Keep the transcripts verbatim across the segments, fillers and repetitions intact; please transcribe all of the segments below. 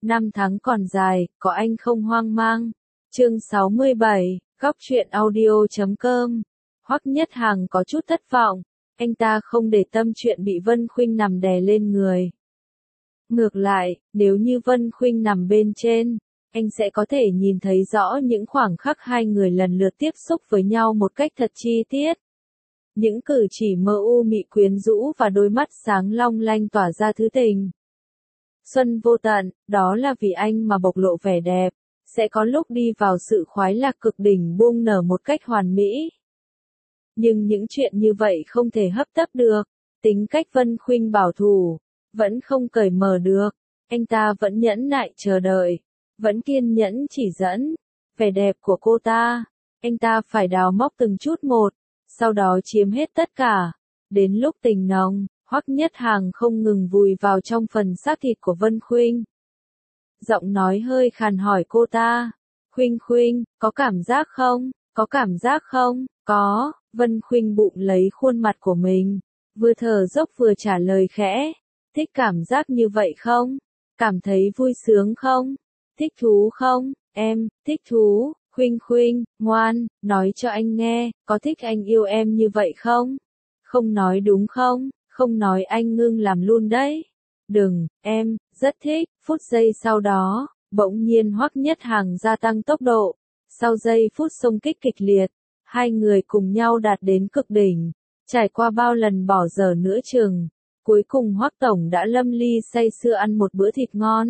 Năm tháng còn dài, có anh không hoang mang. Chương sáu mươi bảy, góc truyện audio chấm com. Hoắc Nhất Hằng có chút thất vọng, anh ta không để tâm chuyện bị Vân Khuynh nằm đè lên người. Ngược lại, nếu như Vân Khuynh nằm bên trên, anh sẽ có thể nhìn thấy rõ những khoảng khắc hai người lần lượt tiếp xúc với nhau một cách thật chi tiết. Những cử chỉ mơ u mị quyến rũ và đôi mắt sáng long lanh tỏa ra thứ tình. Xuân vô tận, đó là vì anh mà bộc lộ vẻ đẹp, sẽ có lúc đi vào sự khoái lạc cực đỉnh buông nở một cách hoàn mỹ. Nhưng những chuyện như vậy không thể hấp tấp được, tính cách Vân Khuynh bảo thủ, vẫn không cởi mở được, anh ta vẫn nhẫn nại chờ đợi, vẫn kiên nhẫn chỉ dẫn, vẻ đẹp của cô ta, anh ta phải đào móc từng chút một, sau đó chiếm hết tất cả, đến lúc tình nồng. Hoắc Nhất Hằng không ngừng vùi vào trong phần xác thịt của Vân Khuynh. Giọng nói hơi khàn hỏi cô ta, Khuynh Khuynh, có cảm giác không, có cảm giác không, có, Vân Khuynh bụng lấy khuôn mặt của mình, vừa thở dốc vừa trả lời khẽ, thích cảm giác như vậy không, cảm thấy vui sướng không, thích thú không, em, thích thú, Khuynh Khuynh, ngoan, nói cho anh nghe, có thích anh yêu em như vậy không, không nói đúng không? Không nói anh ngưng làm luôn đấy. Đừng, em, rất thích. Phút giây sau đó, bỗng nhiên Hoắc Nhất Hằng gia tăng tốc độ. Sau giây phút xung kích kịch liệt, hai người cùng nhau đạt đến cực đỉnh. Trải qua bao lần bỏ dở nữa chừng, cuối cùng Hoắc Tổng đã lâm ly say sưa ăn một bữa thịt ngon.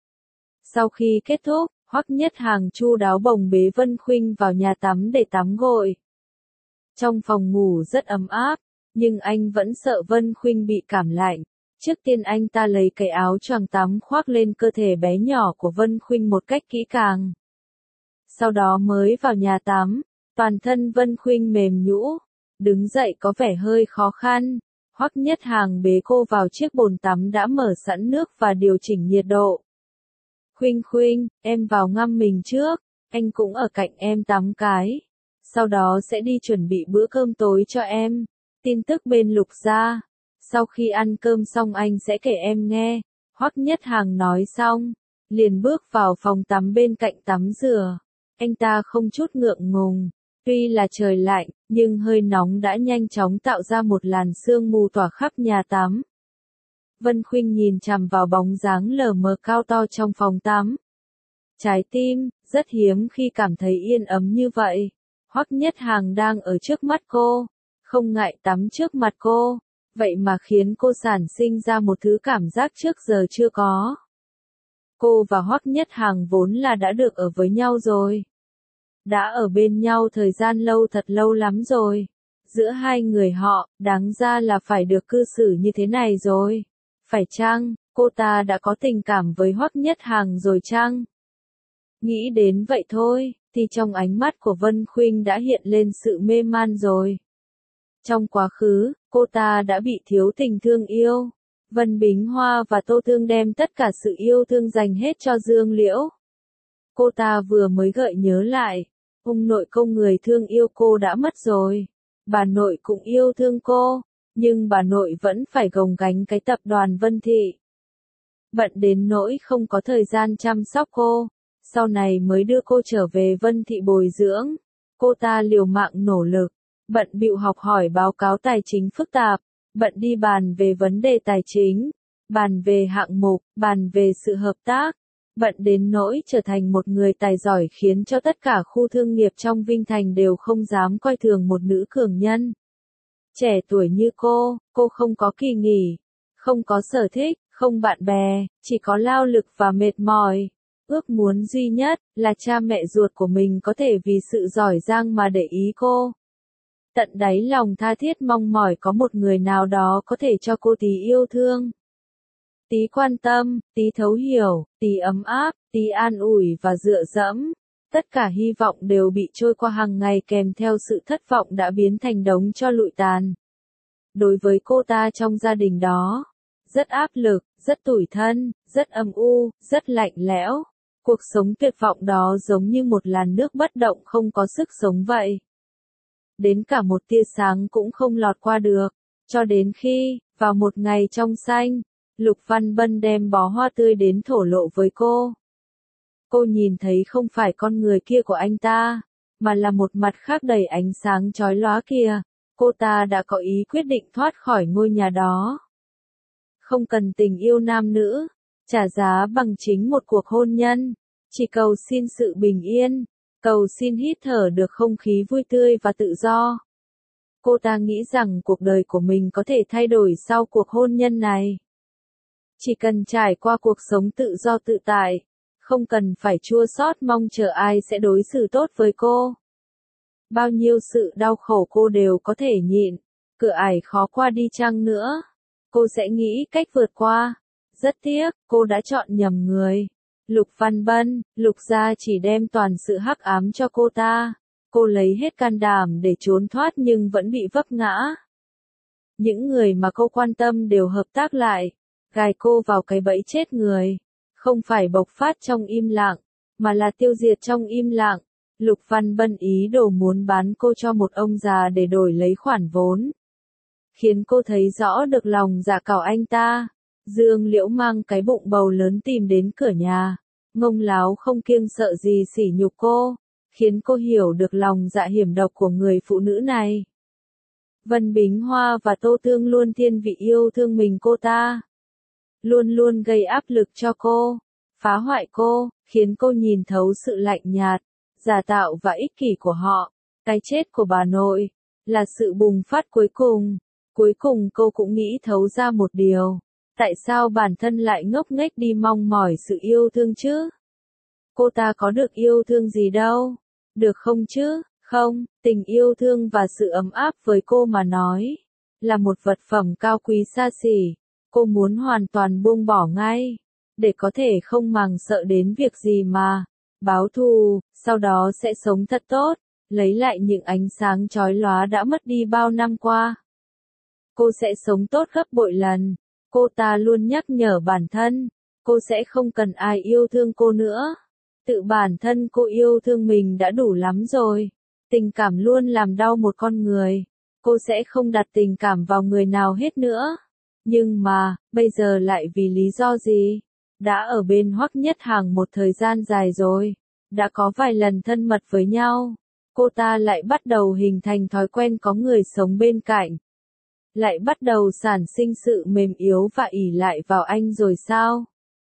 Sau khi kết thúc, Hoắc Nhất Hằng chu đáo bồng bế Vân Khuynh vào nhà tắm để tắm gội. Trong phòng ngủ rất ấm áp. Nhưng anh vẫn sợ Vân Khuynh bị cảm lạnh. Trước tiên anh ta lấy cái áo choàng tắm khoác lên cơ thể bé nhỏ của Vân Khuynh một cách kỹ càng. Sau đó mới vào nhà tắm, toàn thân Vân Khuynh mềm nhũ, đứng dậy có vẻ hơi khó khăn. Hoắc Nhất Hằng bế cô vào chiếc bồn tắm đã mở sẵn nước và điều chỉnh nhiệt độ. Khuynh Khuynh, em vào ngâm mình trước, anh cũng ở cạnh em tắm cái. Sau đó sẽ đi chuẩn bị bữa cơm tối cho em. Tin tức bên Lục gia. Sau khi ăn cơm xong anh sẽ kể em nghe. Hoắc Nhất Hằng nói xong, liền bước vào phòng tắm bên cạnh tắm rửa. Anh ta không chút ngượng ngùng. Tuy là trời lạnh, nhưng hơi nóng đã nhanh chóng tạo ra một làn sương mù tỏa khắp nhà tắm. Vân Khuynh nhìn chằm vào bóng dáng lờ mờ cao to trong phòng tắm. Trái tim, rất hiếm khi cảm thấy yên ấm như vậy. Hoắc Nhất Hằng đang ở trước mắt cô. Không ngại tắm trước mặt cô, vậy mà khiến cô sản sinh ra một thứ cảm giác trước giờ chưa có. Cô và Hoắc Nhất Hằng vốn là đã được ở với nhau rồi. Đã ở bên nhau thời gian lâu thật lâu lắm rồi. Giữa hai người họ, đáng ra là phải được cư xử như thế này rồi. Phải chăng, cô ta đã có tình cảm với Hoắc Nhất Hằng rồi chăng? Nghĩ đến vậy thôi, thì trong ánh mắt của Vân Khuynh đã hiện lên sự mê man rồi. Trong quá khứ, cô ta đã bị thiếu tình thương yêu. Vân Bính Hoa và Tô Thương đem tất cả sự yêu thương dành hết cho Dương Liễu. Cô ta vừa mới gợi nhớ lại, ông nội công người thương yêu cô đã mất rồi. Bà nội cũng yêu thương cô, nhưng bà nội vẫn phải gồng gánh cái tập đoàn Vân Thị. Bận đến nỗi không có thời gian chăm sóc cô, sau này mới đưa cô trở về Vân Thị bồi dưỡng. Cô ta liều mạng nỗ lực. Bận bịu học hỏi báo cáo tài chính phức tạp, bận đi bàn về vấn đề tài chính, bàn về hạng mục, bàn về sự hợp tác, bận đến nỗi trở thành một người tài giỏi khiến cho tất cả khu thương nghiệp trong Vinh Thành đều không dám coi thường một nữ cường nhân. Trẻ tuổi như cô, cô không có kỳ nghỉ, không có sở thích, không bạn bè, chỉ có lao lực và mệt mỏi. Ước muốn duy nhất là cha mẹ ruột của mình có thể vì sự giỏi giang mà để ý cô. Tận đáy lòng tha thiết mong mỏi có một người nào đó có thể cho cô tí yêu thương. Tí quan tâm, tí thấu hiểu, tí ấm áp, tí an ủi và dựa dẫm. Tất cả hy vọng đều bị trôi qua hàng ngày kèm theo sự thất vọng đã biến thành đống tro lụi tàn. Đối với cô ta trong gia đình đó, rất áp lực, rất tủi thân, rất âm u, rất lạnh lẽo. Cuộc sống tuyệt vọng đó giống như một làn nước bất động không có sức sống vậy. Đến cả một tia sáng cũng không lọt qua được, cho đến khi, vào một ngày trong xanh, Lục Văn Bân đem bó hoa tươi đến thổ lộ với cô. Cô nhìn thấy không phải con người kia của anh ta, mà là một mặt khác đầy ánh sáng chói lóa kia. Cô ta đã có ý quyết định thoát khỏi ngôi nhà đó. Không cần tình yêu nam nữ, trả giá bằng chính một cuộc hôn nhân, chỉ cầu xin sự bình yên, cầu xin hít thở được không khí vui tươi và tự do. Cô ta nghĩ rằng cuộc đời của mình có thể thay đổi sau cuộc hôn nhân này. Chỉ cần trải qua cuộc sống tự do tự tại, không cần phải chua xót mong chờ ai sẽ đối xử tốt với cô. Bao nhiêu sự đau khổ cô đều có thể nhịn, cửa ải khó qua đi chăng nữa, cô sẽ nghĩ cách vượt qua. Rất tiếc, cô đã chọn nhầm người. Lục Văn Bân, Lục gia chỉ đem toàn sự hắc ám cho cô ta. Cô lấy hết can đảm để trốn thoát nhưng vẫn bị vấp ngã. Những người mà cô quan tâm đều hợp tác lại, gài cô vào cái bẫy chết người. Không phải bộc phát trong im lặng, mà là tiêu diệt trong im lặng. Lục Văn Bân ý đồ muốn bán cô cho một ông già để đổi lấy khoản vốn. Khiến cô thấy rõ được lòng dạ cảo anh ta. Dương Liễu mang cái bụng bầu lớn tìm đến cửa nhà, ngông láo không kiêng sợ gì sỉ nhục cô, khiến cô hiểu được lòng dạ hiểm độc của người phụ nữ này. Vân Bính Hoa và Tô Tương luôn thiên vị yêu thương mình cô ta. Luôn luôn gây áp lực cho cô, phá hoại cô, khiến cô nhìn thấu sự lạnh nhạt, giả tạo và ích kỷ của họ. Cái chết của bà nội là sự bùng phát cuối cùng. Cuối cùng cô cũng nghĩ thấu ra một điều. Tại sao bản thân lại ngốc nghếch đi mong mỏi sự yêu thương chứ? Cô ta có được yêu thương gì đâu? Được không chứ? Không, tình yêu thương và sự ấm áp với cô mà nói, là một vật phẩm cao quý xa xỉ. Cô muốn hoàn toàn buông bỏ ngay, để có thể không màng sợ đến việc gì mà báo thù, sau đó sẽ sống thật tốt, lấy lại những ánh sáng chói lóa đã mất đi bao năm qua. Cô sẽ sống tốt gấp bội lần. Cô ta luôn nhắc nhở bản thân, cô sẽ không cần ai yêu thương cô nữa. Tự bản thân cô yêu thương mình đã đủ lắm rồi. Tình cảm luôn làm đau một con người. Cô sẽ không đặt tình cảm vào người nào hết nữa. Nhưng mà, bây giờ lại vì lý do gì? Đã ở bên Hoắc Nhất Hằng một thời gian dài rồi. Đã có vài lần thân mật với nhau. Cô ta lại bắt đầu hình thành thói quen có người sống bên cạnh. Lại bắt đầu sản sinh sự mềm yếu và ỷ lại vào anh rồi sao?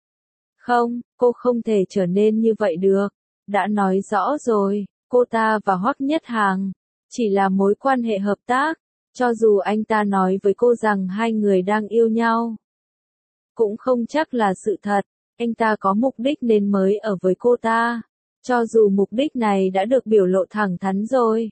Không, cô không thể trở nên như vậy được. Đã nói rõ rồi, cô ta và Hoắc Nhất Hằng chỉ là mối quan hệ hợp tác. Cho dù anh ta nói với cô rằng hai người đang yêu nhau, cũng không chắc là sự thật. Anh ta có mục đích nên mới ở với cô ta. Cho dù mục đích này đã được biểu lộ thẳng thắn rồi.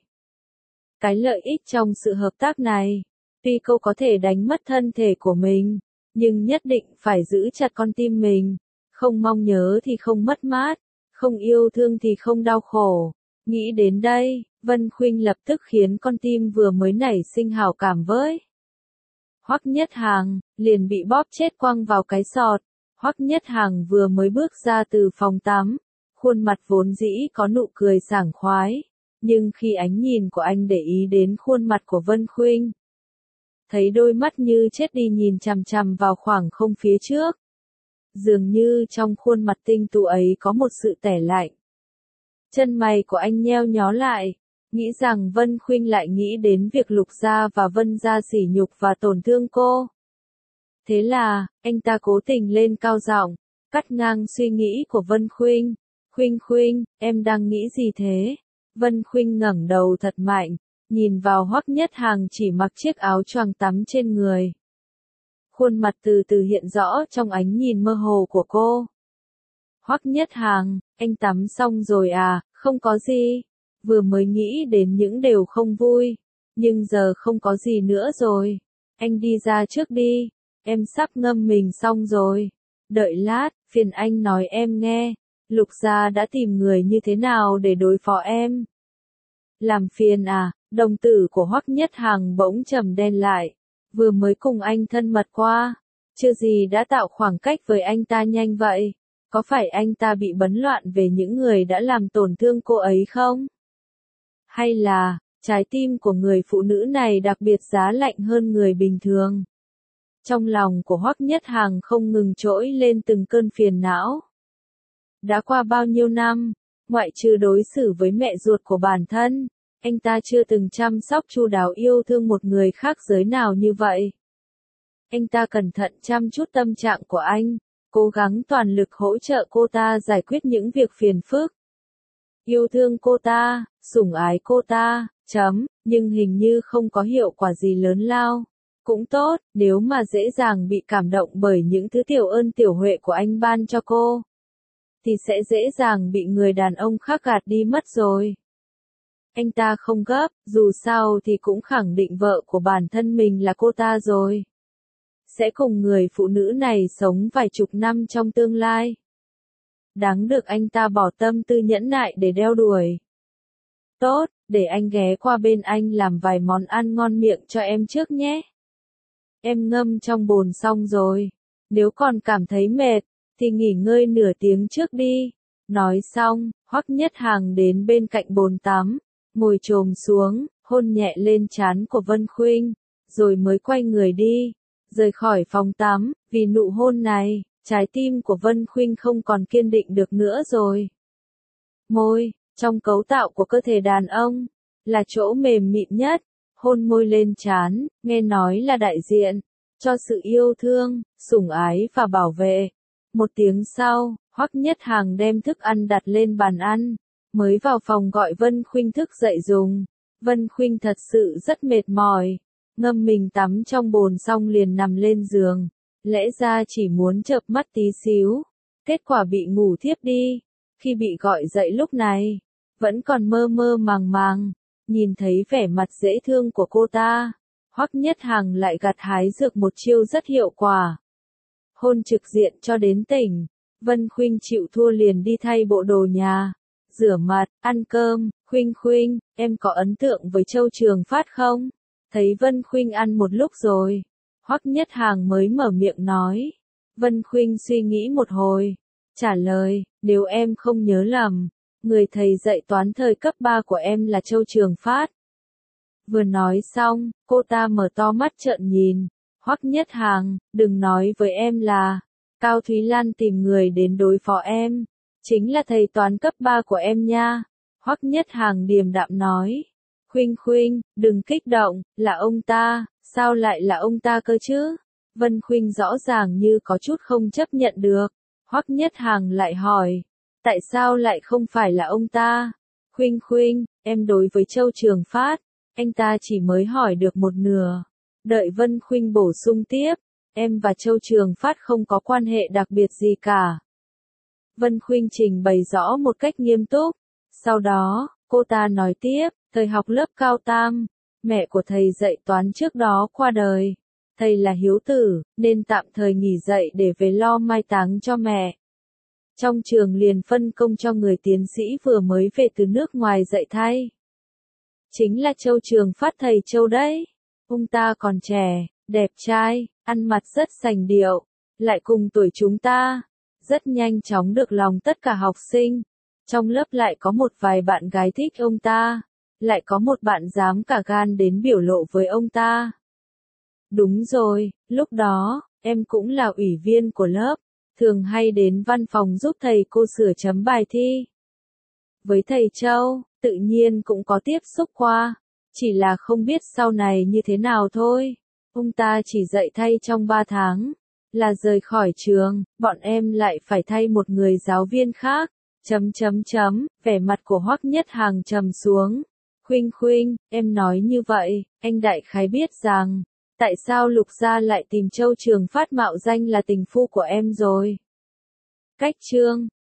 Cái lợi ích trong sự hợp tác này, tuy cô có thể đánh mất thân thể của mình, nhưng nhất định phải giữ chặt con tim mình. Không mong nhớ thì không mất mát, không yêu thương thì không đau khổ. Nghĩ đến đây, Vân Khuynh lập tức khiến con tim vừa mới nảy sinh hảo cảm với Hoắc Nhất Hằng, liền bị bóp chết quăng vào cái sọt. Hoắc Nhất Hằng vừa mới bước ra từ phòng tắm, khuôn mặt vốn dĩ có nụ cười sảng khoái, nhưng khi ánh nhìn của anh để ý đến khuôn mặt của Vân Khuynh, thấy đôi mắt như chết đi nhìn chằm chằm vào khoảng không phía trước. Dường như trong khuôn mặt tinh tú ấy có một sự tẻ lạnh. Chân mày của anh nheo nhó lại, nghĩ rằng Vân Khuynh lại nghĩ đến việc Lục gia và Vân gia sỉ nhục và tổn thương cô. Thế là, anh ta cố tình lên cao giọng, cắt ngang suy nghĩ của Vân Khuynh. Khuynh Khuynh, em đang nghĩ gì thế? Vân Khuynh ngẩng đầu thật mạnh, nhìn vào Hoắc Nhất Hằng chỉ mặc chiếc áo choàng tắm trên người. Khuôn mặt từ từ hiện rõ trong ánh nhìn mơ hồ của cô. Hoắc Nhất Hằng, anh tắm xong rồi à? Không có gì. Vừa mới nghĩ đến những điều không vui, nhưng giờ không có gì nữa rồi. Anh đi ra trước đi, em sắp ngâm mình xong rồi. Đợi lát, phiền anh nói em nghe, Lục gia đã tìm người như thế nào để đối phó em? Làm phiền à? Đồng tử của Hoắc Nhất Hằng bỗng trầm đen lại. Vừa mới cùng anh thân mật qua, chưa gì đã tạo khoảng cách với anh ta nhanh vậy. Có phải anh ta bị bấn loạn về những người đã làm tổn thương cô ấy không? Hay là, trái tim của người phụ nữ này đặc biệt giá lạnh hơn người bình thường? Trong lòng của Hoắc Nhất Hàng không ngừng trỗi lên từng cơn phiền não. Đã qua bao nhiêu năm, ngoại trừ đối xử với mẹ ruột của bản thân, anh ta chưa từng chăm sóc chu đáo yêu thương một người khác giới nào như vậy. Anh ta cẩn thận chăm chút tâm trạng của anh, cố gắng toàn lực hỗ trợ cô ta giải quyết những việc phiền phức. Yêu thương cô ta, sủng ái cô ta, chấm, nhưng hình như không có hiệu quả gì lớn lao. Cũng tốt, nếu mà dễ dàng bị cảm động bởi những thứ tiểu ơn tiểu huệ của anh ban cho cô, thì sẽ dễ dàng bị người đàn ông khác gạt đi mất rồi. Anh ta không gấp, dù sao thì cũng khẳng định vợ của bản thân mình là cô ta rồi. Sẽ cùng người phụ nữ này sống vài chục năm trong tương lai. Đáng được anh ta bỏ tâm tư nhẫn nại để đeo đuổi. Tốt, để anh ghé qua bên anh làm vài món ăn ngon miệng cho em trước nhé. Em ngâm trong bồn xong rồi. Nếu còn cảm thấy mệt, thì nghỉ ngơi nửa tiếng trước đi. Nói xong, Hoắc Nhất Hàng đến bên cạnh bồn tắm, ngồi chồm xuống, hôn nhẹ lên trán của Vân Khuynh, rồi mới quay người đi, rời khỏi phòng tắm. Vì nụ hôn này, trái tim của Vân Khuynh không còn kiên định được nữa rồi. Môi, trong cấu tạo của cơ thể đàn ông, là chỗ mềm mịn nhất. Hôn môi lên trán, nghe nói là đại diện cho sự yêu thương, sủng ái và bảo vệ. Một tiếng sau, Hoắc Nhất Hàng đem thức ăn đặt lên bàn ăn, mới vào phòng gọi Vân Khuynh thức dậy dùng. Vân Khuynh thật sự rất mệt mỏi, ngâm mình tắm trong bồn xong liền nằm lên giường, lẽ ra chỉ muốn chợp mắt tí xíu, kết quả bị ngủ thiếp đi. Khi bị gọi dậy lúc này, vẫn còn mơ mơ màng màng, nhìn thấy vẻ mặt dễ thương của cô ta, Hoắc Nhất Hàng lại gặt hái dược một chiêu rất hiệu quả. Hôn trực diện cho đến tỉnh, Vân Khuynh chịu thua liền đi thay bộ đồ nhà, rửa mặt, ăn cơm. Khuynh Khuynh, em có ấn tượng với Châu Trường Phát không? Thấy Vân Khuynh ăn một lúc rồi, Hoắc Nhất Hàng mới mở miệng nói. Vân Khuynh suy nghĩ một hồi, trả lời, nếu em không nhớ lầm, người thầy dạy toán thời cấp ba của em là Châu Trường Phát. Vừa nói xong, cô ta mở to mắt trợn nhìn. Hoắc Nhất Hàng, đừng nói với em là Cao Thúy Lan tìm người đến đối phó em, chính là thầy toán cấp ba của em nha. Hoắc Nhất Hàng điềm đạm nói. Khuynh Khuynh, đừng kích động, là ông ta, sao lại là ông ta cơ chứ? Vân Khuynh rõ ràng như có chút không chấp nhận được. Hoắc Nhất Hàng lại hỏi, tại sao lại không phải là ông ta? Khuynh Khuynh, em đối với Châu Trường Phát, anh ta chỉ mới hỏi được một nửa. Đợi Vân Khuynh bổ sung tiếp, em và Châu Trường Phát không có quan hệ đặc biệt gì cả. Vân Khuynh trình bày rõ một cách nghiêm túc. Sau đó, cô ta nói tiếp, thời học lớp cao tam, mẹ của thầy dạy toán trước đó qua đời. Thầy là hiếu tử, nên tạm thời nghỉ dạy để về lo mai táng cho mẹ. Trong trường liền phân công cho người tiến sĩ vừa mới về từ nước ngoài dạy thay. Chính là Châu Trường Phát thầy Châu đấy. Ông ta còn trẻ, đẹp trai, ăn mặc rất sành điệu, lại cùng tuổi chúng ta, rất nhanh chóng được lòng tất cả học sinh. Trong lớp lại có một vài bạn gái thích ông ta, lại có một bạn dám cả gan đến biểu lộ với ông ta. Đúng rồi, lúc đó, em cũng là ủy viên của lớp, thường hay đến văn phòng giúp thầy cô sửa chấm bài thi. Với thầy Châu, tự nhiên cũng có tiếp xúc qua, chỉ là không biết sau này như thế nào thôi. Ông ta chỉ dạy thay trong ba tháng, là rời khỏi trường, bọn em lại phải thay một người giáo viên khác. Chấm chấm chấm, vẻ mặt của Hoắc Nhất Hàng trầm xuống. Khuynh Khuynh, em nói như vậy, anh đại khái biết rằng, tại sao Lục gia lại tìm Châu Trường Phát mạo danh là tình phu của em rồi. Cách chương